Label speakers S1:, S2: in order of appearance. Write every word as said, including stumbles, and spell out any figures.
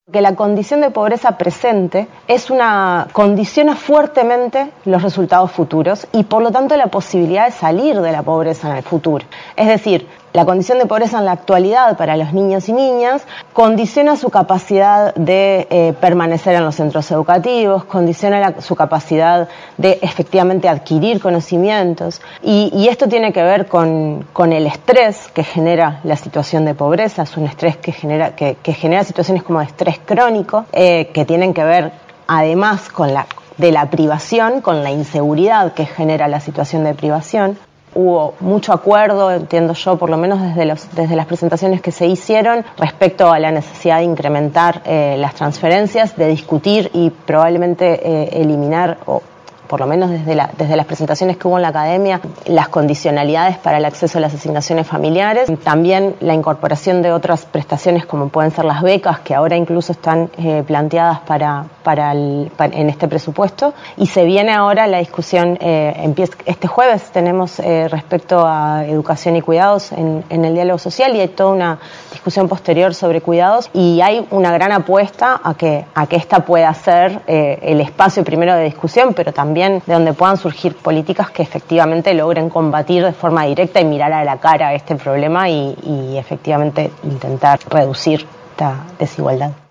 S1: Que la condición de pobreza presente es una condiciona fuertemente los resultados futuros y por lo tanto la posibilidad de salir de la pobreza en el futuro. Es decir, la condición de pobreza en la actualidad para los niños y niñas condiciona su capacidad de eh, permanecer en los centros educativos, condiciona la, su capacidad de efectivamente adquirir conocimientos y, y esto tiene que ver con, con el estrés que genera la situación de pobreza. Es un estrés que genera, que, que genera situaciones como de estrés crónico eh, que tienen que ver además con la, de la privación, con la inseguridad que genera la situación de privación. Hubo mucho acuerdo, entiendo yo, por lo menos desde, los, desde las presentaciones que se hicieron, respecto a la necesidad de incrementar eh, las transferencias, de discutir y probablemente eh, eliminar, o por lo menos desde, la, desde las presentaciones que hubo en la academia, las condicionalidades para el acceso a las asignaciones familiares. También la incorporación de otras prestaciones como pueden ser las becas, que ahora incluso están eh, planteadas para, para, el, para en este presupuesto. Y se viene ahora la discusión, eh, empieza, este jueves tenemos eh, respecto a educación y cuidados en, en el diálogo social y hay toda una discusión posterior sobre cuidados y hay una gran apuesta a que, a que esta pueda ser eh, el espacio primero de discusión, pero también de donde puedan surgir políticas que efectivamente logren combatir de forma directa y mirar a la cara a este problema y, y efectivamente intentar reducir esta desigualdad.